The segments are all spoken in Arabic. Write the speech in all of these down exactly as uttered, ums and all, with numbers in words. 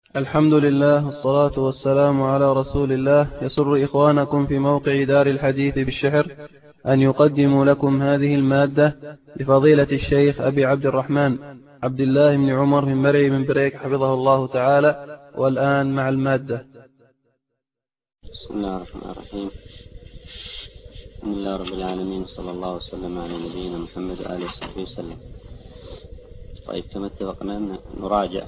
الحمد لله والصلاة والسلام على رسول الله. يسر إخوانكم في موقع دار الحديث بالشحر أن يقدموا لكم هذه المادة لفضيلة الشيخ أبي عبد الرحمن عبد الله بن عمر بن مري بن بريك حفظه الله تعالى. والآن مع المادة. بسم الله الرحمن الرحيم. الحمد لله رب العالمين، صلى الله وسلم على نبينا محمد وآله وصحبه وسلم. طيب، كما اتفقنا نراجع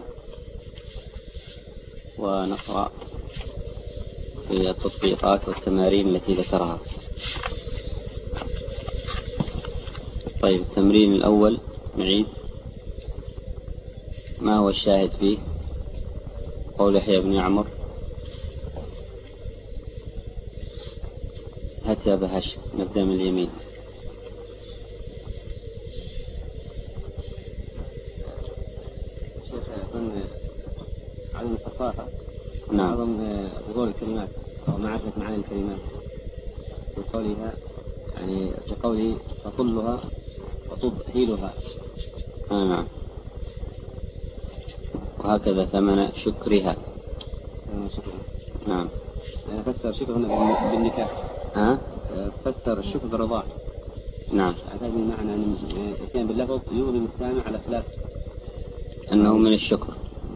ونقرأ في التطبيقات والتمارين التي ذكرها. طيب، التمرين الأول نعيد. ما هو الشاهد فيه؟ قول يحيى بن عمر. هات يا بهش، نبدأ من اليمين. شيخ، يكون عدم الثقافة. نعم. عدم وضوح الكلمات أو معرفة معاني الكلمات في قولها، يعني في قوله تطلها وتضحيلها. آه نعم. وهكذا ثمن شكرها. شكرا. نعم. فسر شكر هنا بالنكاح. ها؟ فسر الشكر بالرضاع. نعم. هذا المعنى أن الإتيان باللفظ يغني السامع على ثلاث. أنه من الشكر،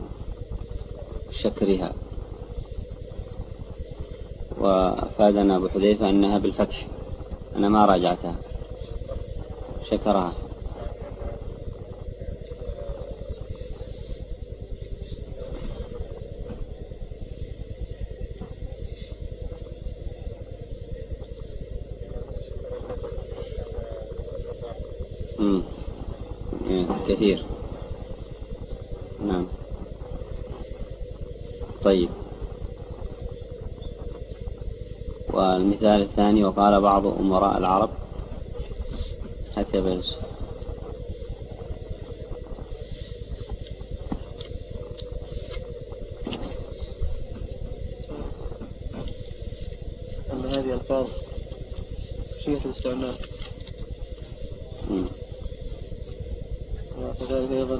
شكرها. وأفادنا أبو حذيفة أنها بالفتح، أنا ما راجعتها. شكرها. مم. كثير. نعم. طيب، والمثال الثاني: وقال بعض أمراء العرب. حتى بيس. أن هذه الألفاظ خشية الاستعمال، وكذلك أيضا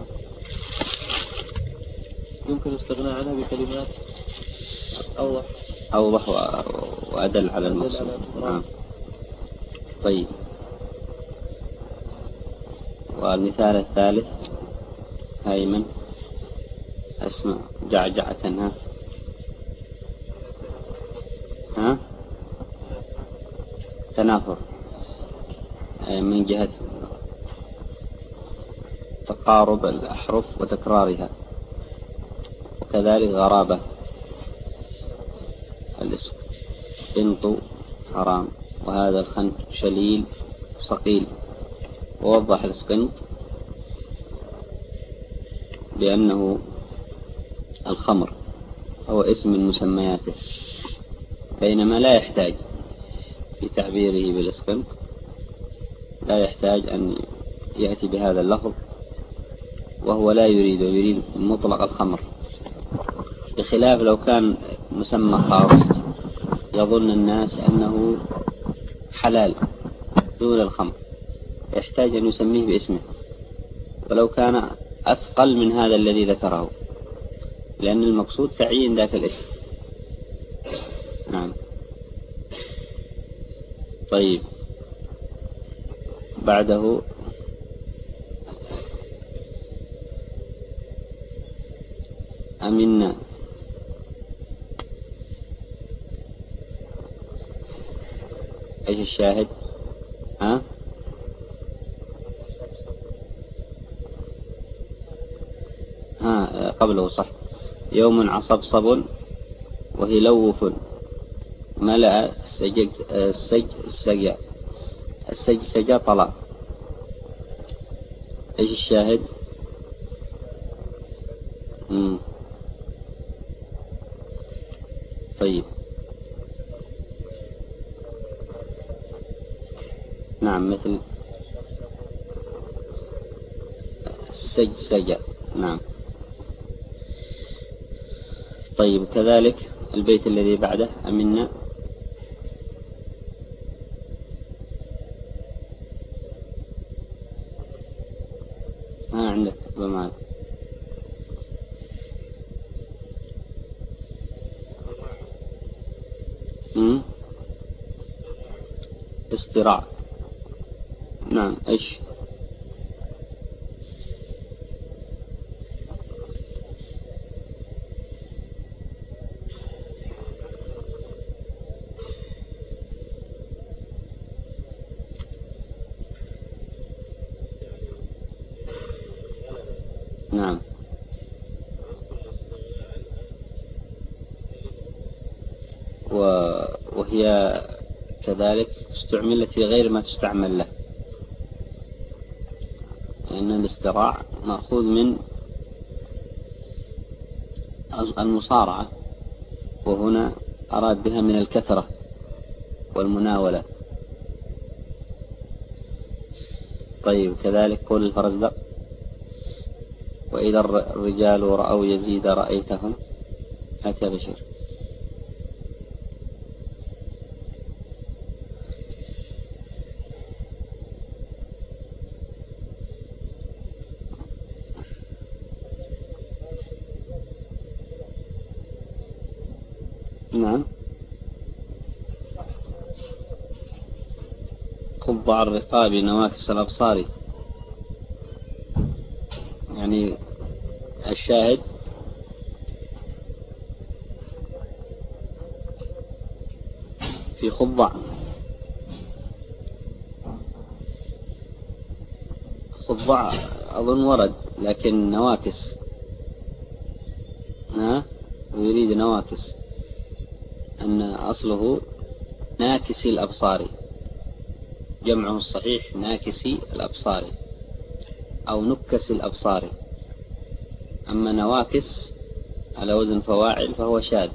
يمكن الاستغناء عنها بكلمات أوضح أوضح وأدل على المقصود. نعم. طيب، والمثال الثالث: هيمن أسمع جعجعة. ها ها تنافر من جهة تقارب الأحرف وتكرارها، وكذلك غرابة الاسم. بنط حرام، وهذا الخنف شليل صقيل. ووضح الاسقنط بأنه الخمر هو اسم من مسمياته، بينما لا يحتاج في تعبيره بالاسقنط، لا يحتاج أن يأتي بهذا اللفظ، وهو لا يريد يريد مطلق الخمر، بخلاف لو كان مسمى خاص يظن الناس أنه حلال دون الخمر، يحتاج أن يسميه باسمه، ولو كان أثقل من هذا الذي ذكره، لأن المقصود تعيين ذات الاسم. نعم. طيب، بعده أمنا. ايش الشاهد؟ ها؟ ها قبله صح. يوم عصبصب وهلوف ملأ السجج السج السجع السج سجا طلع. ايش الشاهد؟ مم. طيب، نعم، مثل السج سجا. نعم. طيب، كذلك البيت الذي بعده: أمنا. ما عندك بمعنى استراع. نعم. إيش؟ نعم. وهي كذلك استعملت في غير ما تستعمل له، لأن الاستراع مأخوذ من المصارعة، وهنا أراد بها من الكثرة والمناولة. طيب كذلك قول الفرزدق: وإذا الرجال رأوا يزيد رأيتهم. هات يا بشير. نعم. خضع الرقاب نواكس الأبصار، يعني الشاهد في خضع. خضع أظن ورد، لكن نواكس، ها ويريد نواكس، أن أصله ناكسي الأبصار، جمعه الصحيح ناكسي الأبصار أو نكس الأبصار. أما نواكس على وزن فواعل فهو شاذ،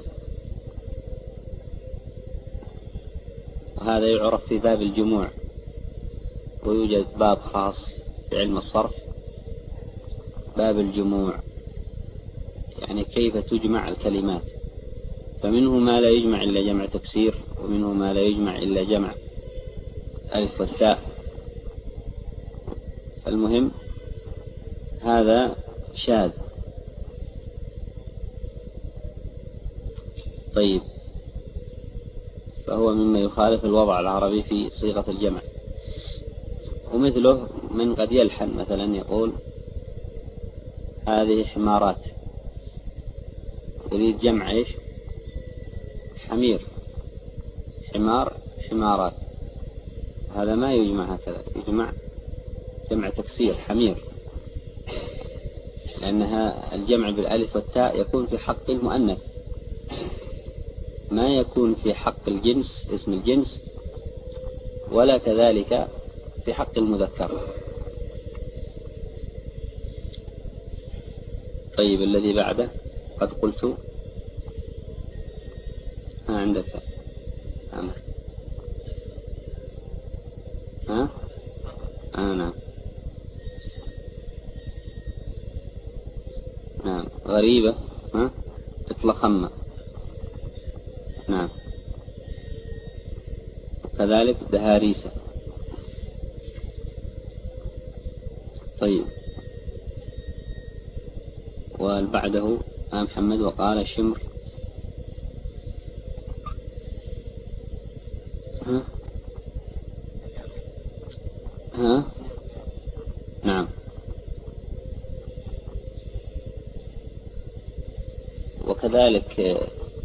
وهذا يعرف في باب الجموع، ويوجد باب خاص في علم الصرف، باب الجموع، يعني كيف تجمع الكلمات، فمنه ما لا يجمع إلا جمع تكسير، ومنه ما لا يجمع إلا جمع ألف والتاء. المهم هذا شاذ. طيب، فهو مما يخالف الوضع العربي في صيغة الجمع. ومثله من قد يلحن مثلا يقول هذه حمارات، يريد جمع إيش؟ حمير. حمار حمارات، هذا ما يجمع هكذا، يجمع جمع تكسير حمير، لأنها الجمع بالألف والتاء يكون في حق المؤنث، ما يكون في حق الجنس اسم الجنس، ولا كذلك في حق المذكر. طيب الذي بعده قد قلت. ها عندك أمر. ها آه نعم. نعم غريبة. ها تتلخم. نعم. وكذلك دهاريسة. طيب وبعده آه محمد وقال الشمر. ها ها نعم. وكذلك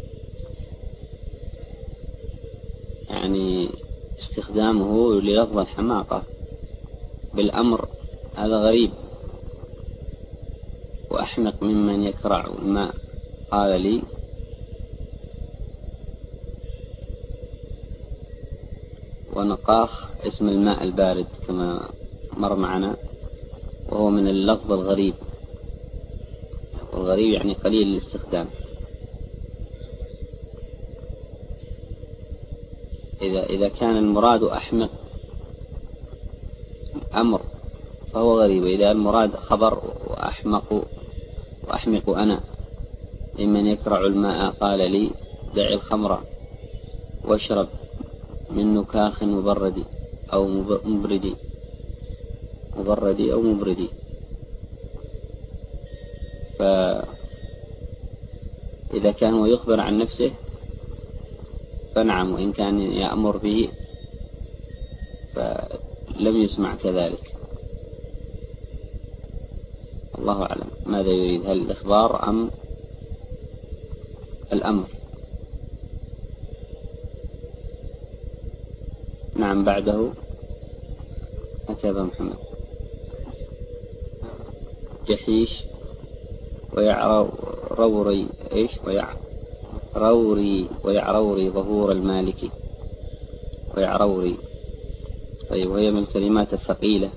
يعني استخدامه للفظ الحماقة بالأمر هذا غريب. وأحمق ممن يكرع الماء قال لي. ونقاخ اسم الماء البارد كما مر معنا، وهو من اللفظ الغريب، والغريب يعني قليل الاستخدام. إذا إذا كان المراد أحمق أمر فهو غريب، إذا المراد خبر وأحمق وأحمق أنا ممن يكرع الماء قال لي دع الخمر واشرب من نكاخ مبردي أو مبردي مبردي أو مبردي. فإذا كان هو يخبر عن نفسه فنعم، وإن كان يأمر به فلم يسمع كذلك. الله أعلم ماذا يريد، هل الإخبار أم الأمر؟ نعم. بعده أتى محمد. جحيش ويعروري إيش ويعروري ويعروري ظهور المالكي ويعروري. طيب، وهي من الكلمات الثقيلة.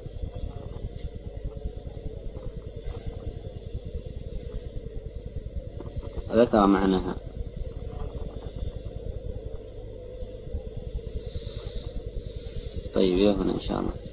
ذكر معناها. طيب، يا هنا إن شاء الله.